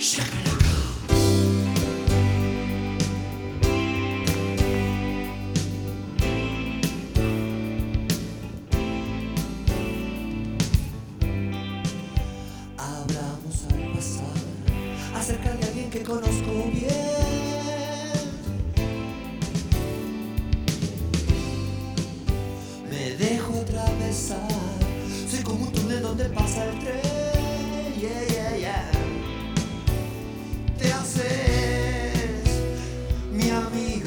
Hablamos al pasar acerca de alguien que conozco bien. Me dejo atravesar, soy como un túnel donde pasa el tren. Yeah, yeah, yeah. Te haces mi amiga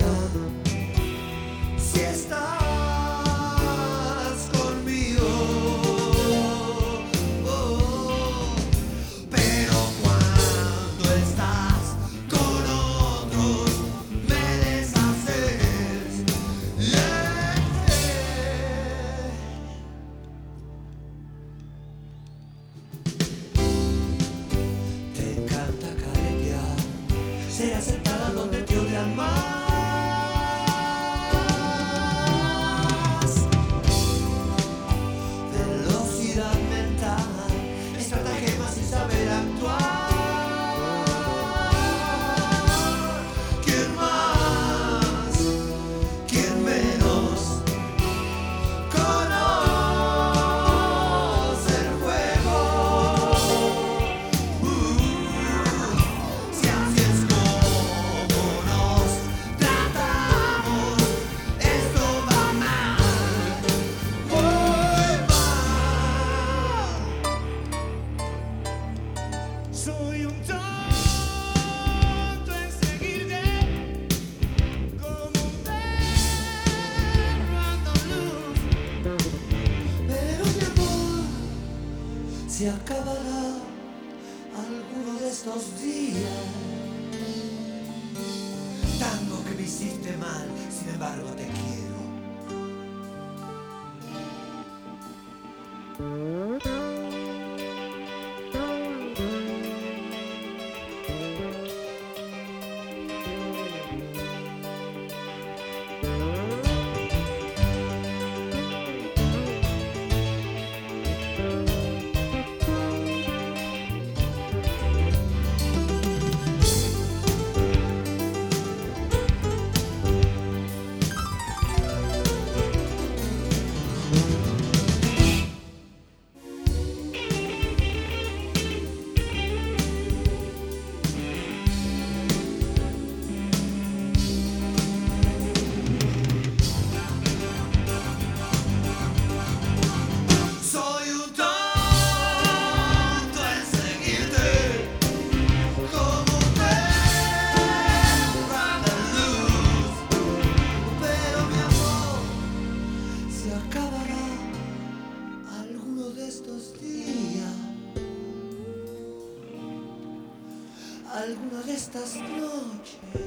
si estás conmigo. Pero cuando estás con otros me deshaces. Yeah. Te encanta caretear, ser aceptada donde te odian más. Velocidad mental, estratagemas y saber actuar. ¿Quién más? ¿Quién menos? Conoce el juego. Si así es como nos tratamos, esto va mal, muy mal. Soy un tonto en seguirte como un perro andaluz. Pero mi amor se acabará alguno de estos días. Tango que me hiciste mal, sin embargo te quiero. Soy un tonto en seguirte como un perro andaluz. Pero mi amor se acabará alguno de estos días, alguna de estas noches.